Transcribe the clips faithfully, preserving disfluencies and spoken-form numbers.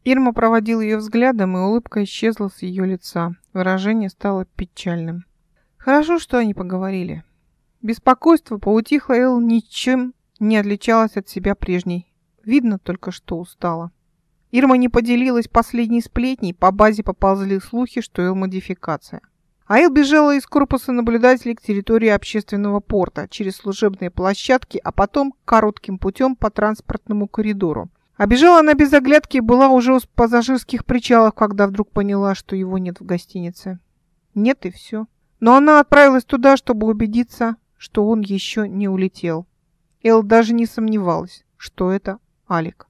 Ирма проводила ее взглядом, и улыбка исчезла с ее лица. Выражение стало печальным. Хорошо, что они поговорили. Беспокойство поутихло, Эл ничем не отличалась от себя прежней. Видно только, что устала. Ирма не поделилась последней сплетней, по базе поползли слухи, что Эл модификация. А Эл бежала из корпуса наблюдателей к территории общественного порта, через служебные площадки, а потом коротким путем по транспортному коридору. А бежала она без оглядки и была уже у пассажирских причалов, когда вдруг поняла, что его нет в гостинице. Нет и все. Но она отправилась туда, чтобы убедиться, что он еще не улетел. Эл даже не сомневалась, что это Алик.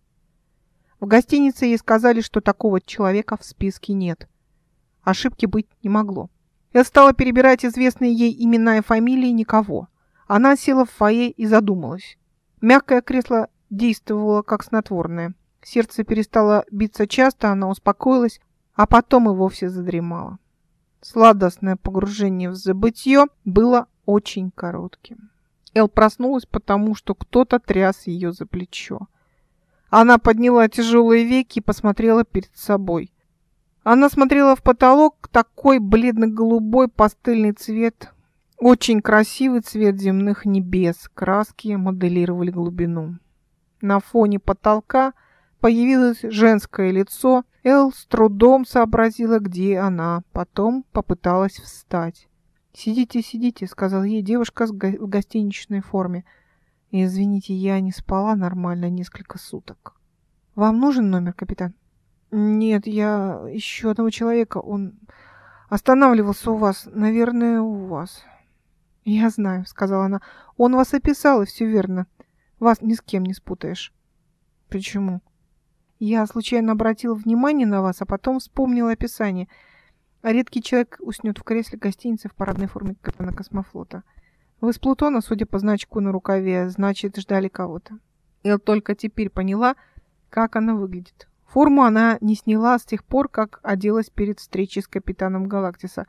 В гостинице ей сказали, что такого человека в списке нет. Ошибки быть не могло. Эл стала перебирать известные ей имена и фамилии, никого. Она села в фойе и задумалась. Мягкое кресло действовало как снотворное. Сердце перестало биться часто, она успокоилась, а потом и вовсе задремала. Сладостное погружение в забытье было очень коротким. Эл проснулась, потому что кто-то тряс ее за плечо. Она подняла тяжелые веки и посмотрела перед собой. Она смотрела в потолок, такой бледно-голубой пастельный цвет, очень красивый цвет земных небес, краски моделировали глубину. На фоне потолка появилось женское лицо. Эл с трудом сообразила, где она. Потом попыталась встать. «Сидите, сидите», — сказала ей девушка в гостиничной форме. «Извините, я не спала нормально несколько суток». «Вам нужен номер, капитан?» «Нет, я ищу одного человека. Он останавливался у вас. Наверное, у вас». «Я знаю», — сказала она. «Он вас описал, и все верно. Вас ни с кем не спутаешь». «Почему?» «Я случайно обратила внимание на вас, а потом вспомнила описание. А редкий человек уснет в кресле гостиницы в парадной форме капитана космофлота. Вы с Плутона, судя по значку на рукаве, значит, ждали кого-то». Эл только теперь поняла, как она выглядит. Форму она не сняла с тех пор, как оделась перед встречей с капитаном Галактиса.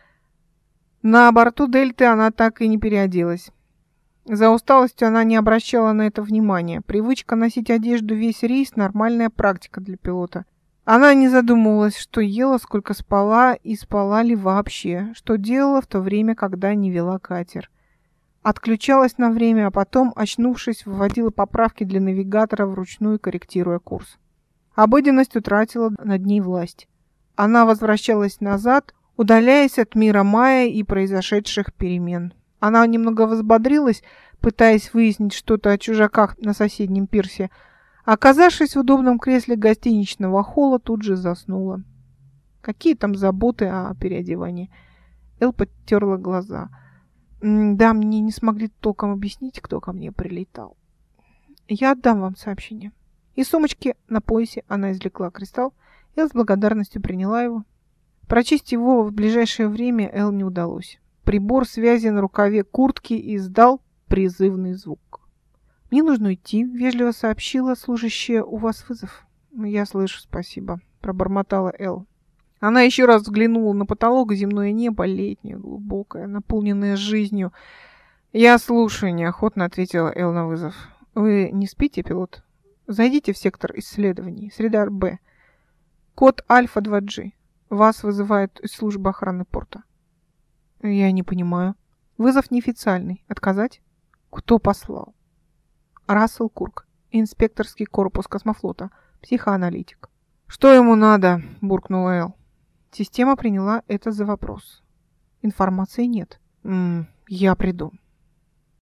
На борту Дельты она так и не переоделась. За усталостью она не обращала на это внимания. Привычка носить одежду весь рейс – нормальная практика для пилота. Она не задумывалась, что ела, сколько спала и спала ли вообще, что делала в то время, когда не вела катер. Отключалась на время, а потом, очнувшись, вводила поправки для навигатора вручную, корректируя курс. Обыденность утратила над ней власть. Она возвращалась назад, удаляясь от мира Майя и произошедших перемен. Она немного взбодрилась, пытаясь выяснить что-то о чужаках на соседнем пирсе. Оказавшись в удобном кресле гостиничного холла, тут же заснула. Какие там заботы о переодевании? Эл подтерла глаза. Да, мне не смогли толком объяснить, кто ко мне прилетал. Я отдам вам сообщение. Из сумочки на поясе она извлекла кристалл. Эл с благодарностью приняла его. Прочесть его в ближайшее время Эл не удалось. Прибор связи на рукаве куртки издал призывный звук. «Мне нужно идти», — вежливо сообщила служащая. «У вас вызов». «Я слышу, спасибо», — пробормотала Эл. Она еще раз взглянула на потолок, земное небо, летнее, глубокое, наполненное жизнью. «Я слушаю», — неохотно ответила Эл на вызов. «Вы не спите, пилот? Зайдите в сектор исследований, среда Б. Код Альфа два джи. Вас вызывают из службы охраны порта». «Я не понимаю». «Вызов неофициальный. Отказать?» «Кто послал?» «Рассел Курк. Инспекторский корпус космофлота. Психоаналитик». «Что ему надо?» – буркнула Эл. Система приняла это за вопрос. «Информации нет». «М-м, я приду».